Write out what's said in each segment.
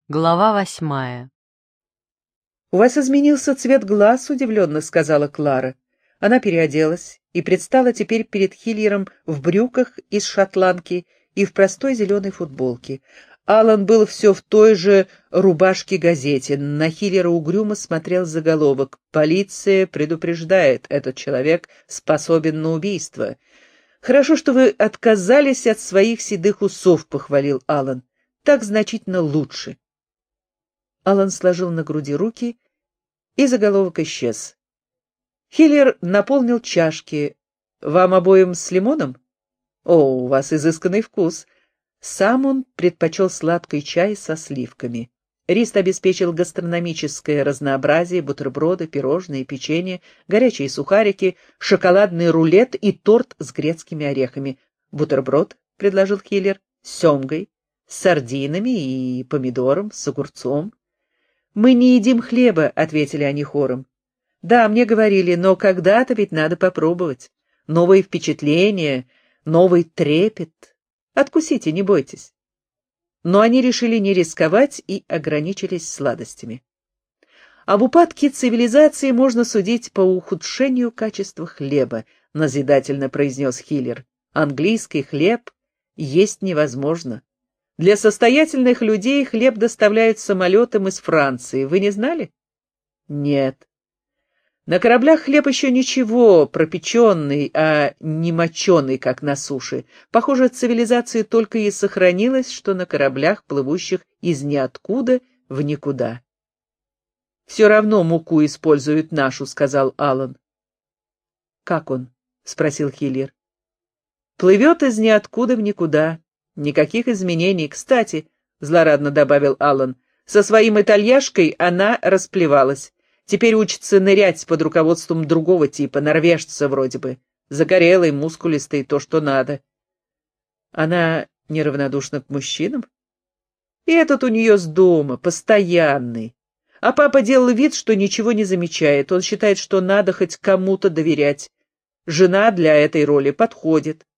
Глава 8. «У вас изменился цвет глаз», — удивленно сказала Клара. Она переоделась и предстала теперь перед Хиллером в брюках из шотландки и в простой зеленой футболке. Аллан был все в той же рубашке-газете. На Хиллера угрюмо смотрел заголовок: «Полиция предупреждает, этот человек способен на убийство». «Хорошо, что вы отказались от своих седых усов», — похвалил Аллан. «Так значительно лучше». Аллан сложил на груди руки, и заголовок исчез. Хиллер наполнил чашки. «Вам обоим с лимоном?» «О, у вас изысканный вкус». Сам он предпочел сладкий чай со сливками. Рист обеспечил гастрономическое разнообразие: бутерброды, пирожные, печенье, горячие сухарики, шоколадный рулет и торт с грецкими орехами. «Бутерброд», — предложил Хиллер, — «с семгой, с сардинами и помидором, с огурцом». «Мы не едим хлеба», — ответили они хором. «Да, мне говорили, но когда-то ведь надо попробовать. Новые впечатления, новый трепет. Откусите, не бойтесь». Но они решили не рисковать и ограничились сладостями. Об упадке цивилизации можно судить по ухудшению качества хлеба, назидательно произнес Хиллер. Английский хлеб есть невозможно. Для состоятельных людей хлеб доставляют самолетом из Франции. Вы не знали? Нет. На кораблях хлеб еще ничего, пропеченный, а не моченый, как на суше. Похоже, цивилизация только и сохранилась, что на кораблях, плывущих из ниоткуда в никуда. «Все равно муку используют нашу», — сказал Аллан. «Как он?» — спросил Хиллер. «Плывет из ниоткуда в никуда. Никаких изменений. Кстати», — злорадно добавил Аллан, — «со своим итальяшкой она расплевалась. Теперь учится нырять под руководством другого типа, норвежца вроде бы. Загорелый, мускулистый, то, что надо». «Она неравнодушна к мужчинам?» «И этот у нее с дома, постоянный. А папа делал вид, что ничего не замечает. Он считает, что надо хоть кому-то доверять. Жена для этой роли подходит».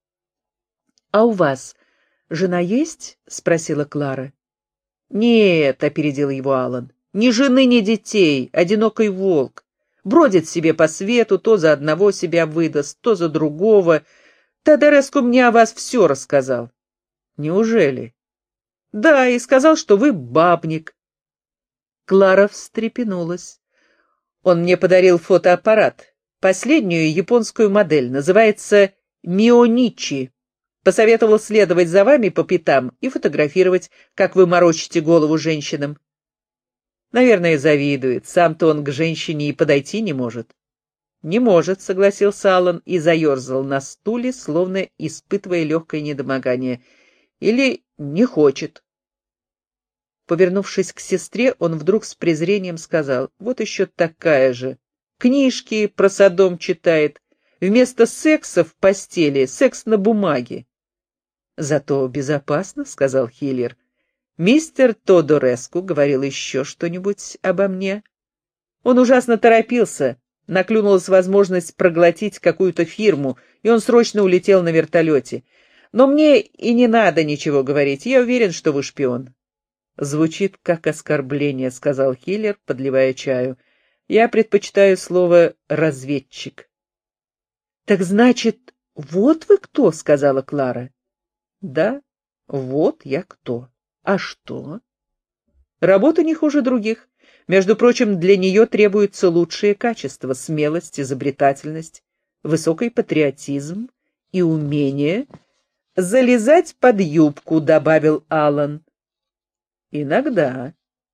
«А у вас жена есть?» — спросила Клара. «Нет», — опередил его Аллан. «Ни жены, ни детей, одинокий волк. Бродит себе по свету, то за одного себя выдаст, то за другого. Тодореску мне о вас все рассказал». «Неужели?» «Да, и сказал, что вы бабник». Клара встрепенулась. «Он мне подарил фотоаппарат, последнюю японскую модель, называется Мионичи. Посоветовал следовать за вами по пятам и фотографировать, как вы морочите голову женщинам. Наверное, завидует. Сам-то он к женщине и подойти не может». «Не может», — согласился Аллан и заерзал на стуле, словно испытывая легкое недомогание. «Или не хочет». Повернувшись к сестре, он вдруг с презрением сказал: «Вот еще такая же. Книжки про Содом читает. Вместо секса в постели секс на бумаге». «Зато безопасно», — сказал Хиллер. «Мистер Тодореску говорил еще что-нибудь обо мне?» «Он ужасно торопился. Наклюнулась возможность проглотить какую-то фирму, и он срочно улетел на вертолете. Но мне и не надо ничего говорить. Я уверен, что вы шпион». «Звучит как оскорбление», — сказал Хиллер, подливая чаю. «Я предпочитаю слово «разведчик». «Так значит, вот вы кто?» — сказала Клара. «Да, вот я кто. А что?» «Работа не хуже других. Между прочим, для нее требуются лучшие качества: смелость, изобретательность, высокий патриотизм и умение залезать под юбку», — добавил Аллан. «Иногда».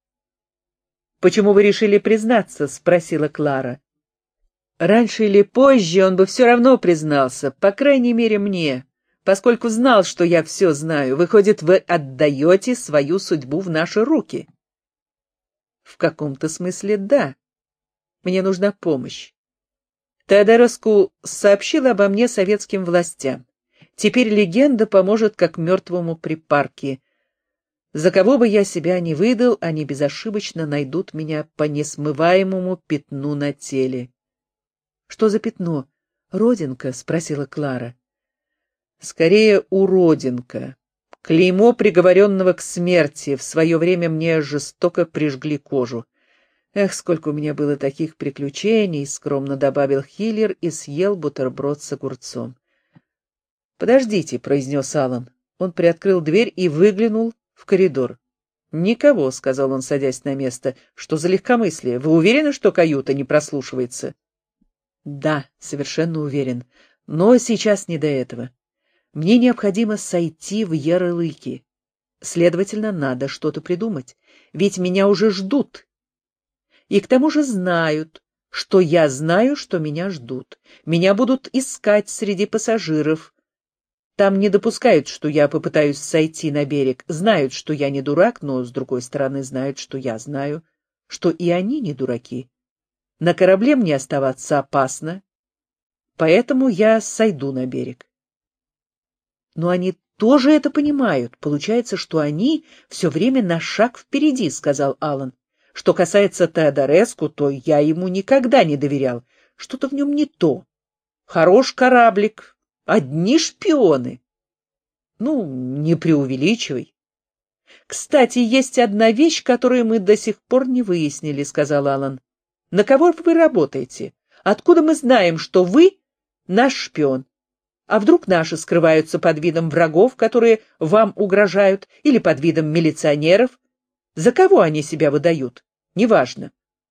«Почему вы решили признаться?» — спросила Клара. «Раньше или позже он бы все равно признался, по крайней мере мне, поскольку знал, что я все знаю. Выходит, вы отдаете свою судьбу в наши руки». «В каком-то смысле да. Мне нужна помощь. Теодореску сообщил обо мне советским властям. Теперь легенда поможет как мертвому припарке. За кого бы я себя ни выдал, они безошибочно найдут меня по несмываемому пятну на теле». «Что за пятно? Родинка?» — спросила Клара. «Скорее, уродинка. Клеймо приговоренного к смерти. В свое время мне жестоко прижгли кожу. Эх, сколько у меня было таких приключений, — скромно добавил Хиллер и съел бутерброд с огурцом. «Подождите», — произнес Аллан. Он приоткрыл дверь и выглянул в коридор. «Никого», — сказал он, садясь на место. «Что за легкомыслие? Вы уверены, что каюта не прослушивается?» «Да, совершенно уверен. Но сейчас не до этого. Мне необходимо сойти в ярлыки. Следовательно, надо что-то придумать. Ведь меня уже ждут. И к тому же знают, что я знаю, что меня ждут. Меня будут искать среди пассажиров. Там не допускают, что я попытаюсь сойти на берег. Знают, что я не дурак, но, с другой стороны, знают, что я знаю, что и они не дураки. На корабле мне оставаться опасно, поэтому я сойду на берег. Но они тоже это понимают. Получается, что они все время на шаг впереди, — сказал Аллан. Что касается Теодореску, то я ему никогда не доверял. Что-то в нем не то. Хорош кораблик. Одни шпионы. Ну, не преувеличивай. Кстати, есть одна вещь, которую мы до сих пор не выяснили, — сказал Аллан. На кого вы работаете? Откуда мы знаем, что вы наш шпион? А вдруг наши скрываются под видом врагов, которые вам угрожают, или под видом милиционеров? За кого они себя выдают? Неважно.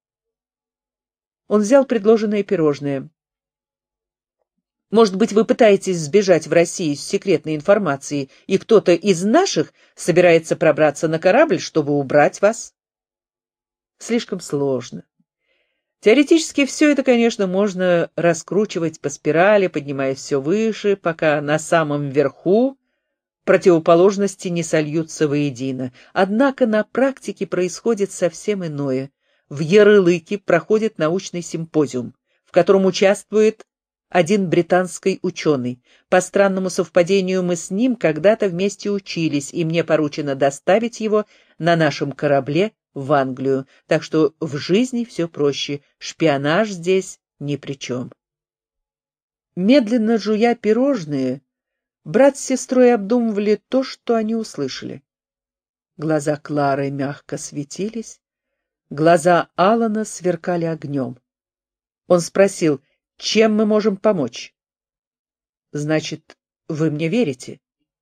Он взял предложенное пирожное. Может быть, вы пытаетесь сбежать в Россию с секретной информацией, и кто-то из наших собирается пробраться на корабль, чтобы убрать вас? Слишком сложно. Теоретически все это, конечно, можно раскручивать по спирали, поднимаясь все выше, пока на самом верху противоположности не сольются воедино. Однако на практике происходит совсем иное. В Ярлыке проходит научный симпозиум, в котором участвует один британский ученый. По странному совпадению мы с ним когда-то вместе учились, и мне поручено доставить его на нашем корабле в Англию, так что в жизни все проще, шпионаж здесь ни при чем. Медленно жуя пирожные, брат с сестрой обдумывали то, что они услышали. Глаза Клары мягко светились, глаза Аллана сверкали огнем. Он спросил: «Чем мы можем помочь?» «Значит, вы мне верите?»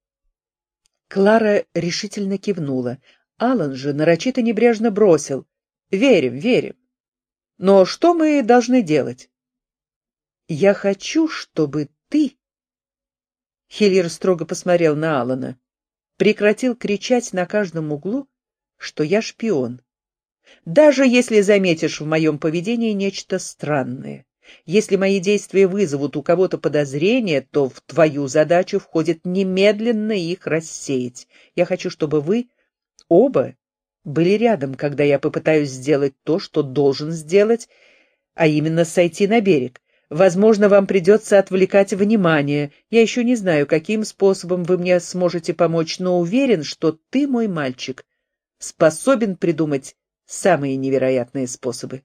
Клара решительно кивнула. Аллан же нарочито небрежно бросил: «Верим, верим. Но что мы должны делать?» «Я хочу, чтобы ты...» Хиллер строго посмотрел на Аллана. «Прекратил кричать на каждом углу, что я шпион. Даже если заметишь в моем поведении нечто странное. Если мои действия вызовут у кого-то подозрения, то в твою задачу входит немедленно их рассеять. Я хочу, чтобы вы оба были рядом, когда я попытаюсь сделать то, что должен сделать, а именно сойти на берег. Возможно, вам придется отвлекать внимание. Я еще не знаю, каким способом вы мне сможете помочь, но уверен, что ты, мой мальчик, способен придумать самые невероятные способы».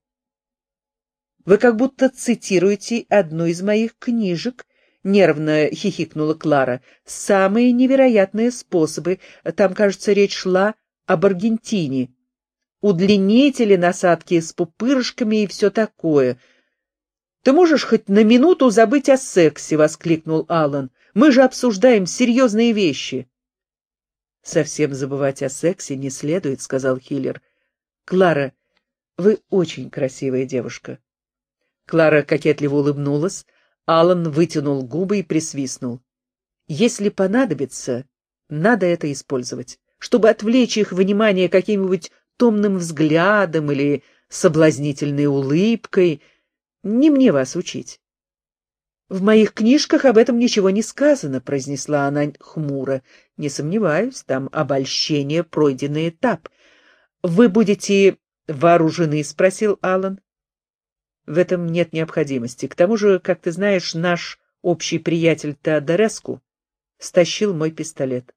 «Вы как будто цитируете одну из моих книжек», — нервно хихикнула Клара. «Самые невероятные способы. Там, кажется, речь шла об Аргентине. Удлинители, насадки с пупырышками и все такое». «Ты можешь хоть на минуту забыть о сексе?» — воскликнул Аллан. «Мы же обсуждаем серьезные вещи». «Совсем забывать о сексе не следует», — сказал Хиллер. «Клара, вы очень красивая девушка». Клара кокетливо улыбнулась, Аллан вытянул губы и присвистнул. «Если понадобится, надо это использовать, чтобы отвлечь их внимание каким-нибудь томным взглядом или соблазнительной улыбкой. Не мне вас учить». «В моих книжках об этом ничего не сказано», — произнесла она хмуро. «Не сомневаюсь, там обольщение, пройденный этап». «Вы будете вооружены?» — спросил Аллан. «В этом нет необходимости. К тому же, как ты знаешь, наш общий приятель Теодореску стащил мой пистолет».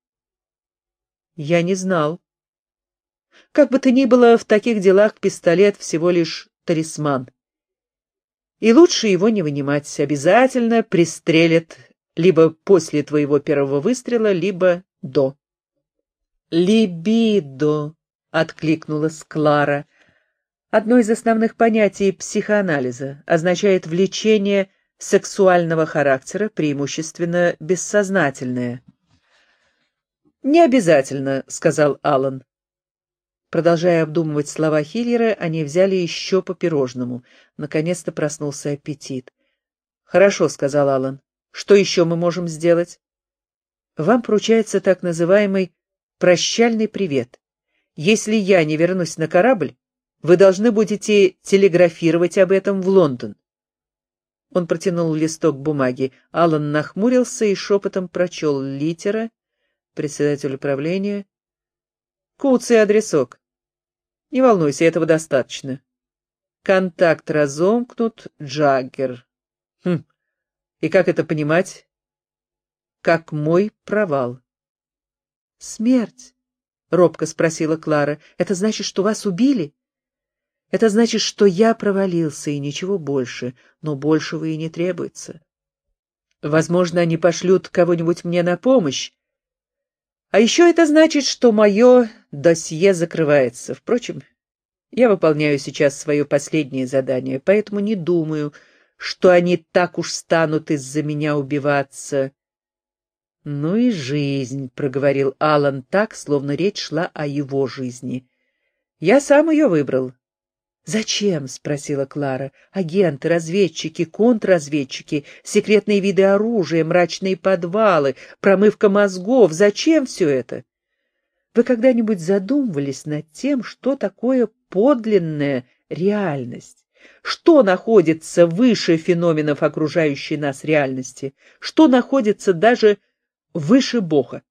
«Я не знал». «Как бы то ни было, в таких делах пистолет всего лишь талисман. И лучше его не вынимать. Обязательно пристрелят либо после твоего первого выстрела, либо до». «Либидо», — откликнулась Клара. Одно из основных понятий психоанализа означает влечение сексуального характера, преимущественно бессознательное. «Не обязательно», — сказал Аллан. Продолжая обдумывать слова Хиллера, они взяли еще по пирожному. Наконец-то проснулся аппетит. «Хорошо», — сказал Аллан. «Что еще мы можем сделать?» «Вам поручается так называемый прощальный привет. Если я не вернусь на корабль, вы должны будете телеграфировать об этом в Лондон». Он протянул листок бумаги. Аллан нахмурился и шепотом прочел: литера, председатель управления. Куцый адресок. Не волнуйся, этого достаточно. Контакт разомкнут, Джаггер. И как это понимать? Как мой провал. Смерть? Робко спросила Клара. Это значит, что вас убили? Это значит, что я провалился, и ничего больше, но большего и не требуется. Возможно, они пошлют кого-нибудь мне на помощь. А еще это значит, что мое досье закрывается. Впрочем, я выполняю сейчас свое последнее задание, поэтому не думаю, что они так уж станут из-за меня убиваться. — Ну и жизнь, — проговорил Аллан так, словно речь шла о его жизни. — Я сам ее выбрал. «Зачем?» — спросила Клара. «Агенты, разведчики, контрразведчики, секретные виды оружия, мрачные подвалы, промывка мозгов. Зачем все это? Вы когда-нибудь задумывались над тем, что такое подлинная реальность? Что находится выше феноменов окружающей нас реальности? Что находится даже выше Бога?»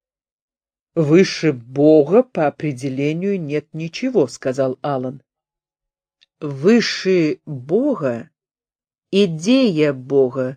«Выше Бога по определению нет ничего», — сказал Аллан. Выше Бога — идея Бога,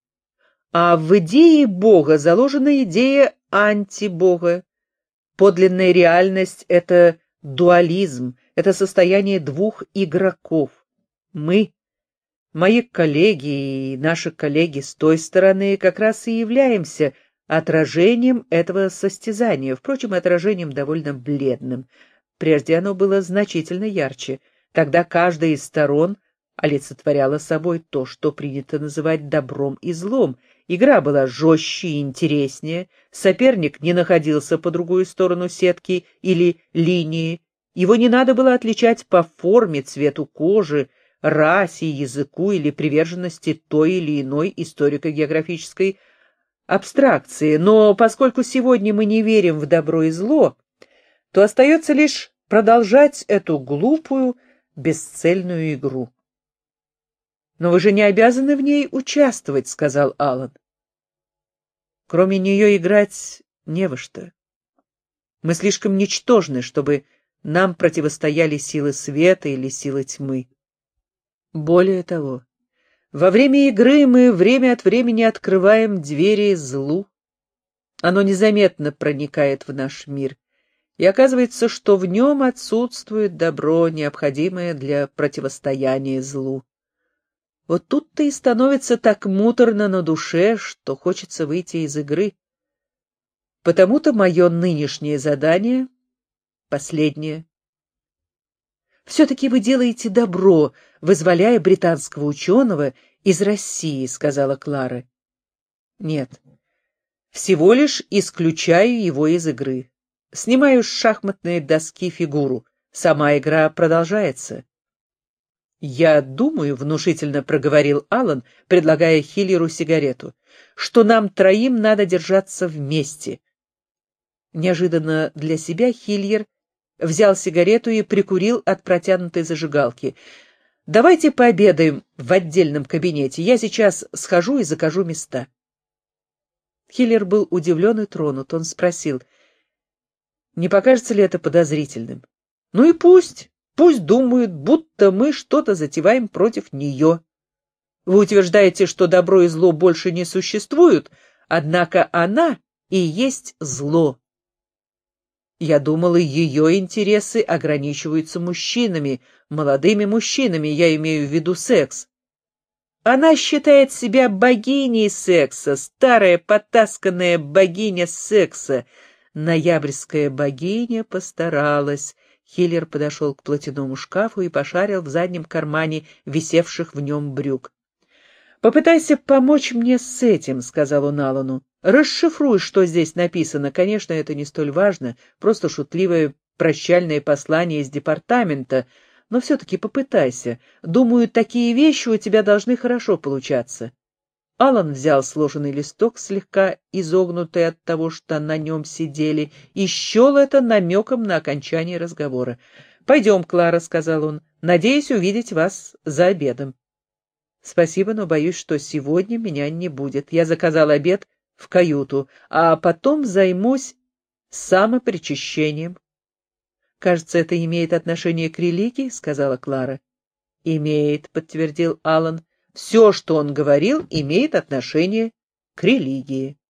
а в идее Бога заложена идея антибога. Подлинная реальность — это дуализм, это состояние двух игроков. Мы, мои коллеги и наши коллеги с той стороны, как раз и являемся отражением этого состязания, впрочем, отражением довольно бледным. Прежде оно было значительно ярче. Тогда каждая из сторон олицетворяла собой то, что принято называть добром и злом. Игра была жестче и интереснее, соперник не находился по другую сторону сетки или линии, его не надо было отличать по форме, цвету кожи, расе, языку или приверженности той или иной историко-географической абстракции. Но поскольку сегодня мы не верим в добро и зло, то остается лишь продолжать эту глупую, бесцельную игру. «Но вы же не обязаны в ней участвовать», — сказал Аллан. «Кроме нее играть не во что. Мы слишком ничтожны, чтобы нам противостояли силы света или силы тьмы. Более того, во время игры мы время от времени открываем двери злу. Оно незаметно проникает в наш мир, и оказывается, что в нем отсутствует добро, необходимое для противостояния злу. Вот тут-то и становится так муторно на душе, что хочется выйти из игры. Потому-то мое нынешнее задание — последнее. «Все-таки вы делаете добро, вызволяя британского ученого из России», — сказала Клара. «Нет, всего лишь исключаю его из игры. Снимаю с шахматной доски фигуру. Сама игра продолжается». «Я думаю», — внушительно проговорил Аллан, предлагая Хиллеру сигарету, «что нам троим надо держаться вместе». Неожиданно для себя Хиллер взял сигарету и прикурил от протянутой зажигалки. «Давайте пообедаем в отдельном кабинете. Я сейчас схожу и закажу места». Хиллер был удивлен и тронут. Он спросил: «Не покажется ли это подозрительным?» «Ну и пусть думают, будто мы что-то затеваем против нее. Вы утверждаете, что добро и зло больше не существуют, однако она и есть зло. Я думала, ее интересы ограничиваются мужчинами, молодыми мужчинами, я имею в виду секс. Она считает себя богиней секса, старая потасканная богиня секса, Ноябрьская богиня постаралась. Хиллер подошел к платяному шкафу и пошарил в заднем кармане висевших в нем брюк. «Попытайся помочь мне с этим», — сказал он Аллану. «Расшифруй, что здесь написано. Конечно, это не столь важно, просто шутливое прощальное послание из департамента, но все-таки попытайся. Думаю, такие вещи у тебя должны хорошо получаться». Аллан взял сложенный листок, слегка изогнутый от того, что на нем сидели, и счел это намеком на окончание разговора. «Пойдем, Клара», — сказал он. «Надеюсь увидеть вас за обедом». «Спасибо, но боюсь, что сегодня меня не будет. Я заказал обед в каюту, а потом займусь самопричащением». «Кажется, это имеет отношение к религии», — сказала Клара. «Имеет», — подтвердил Аллан. «Все, что он говорил, имеет отношение к религии».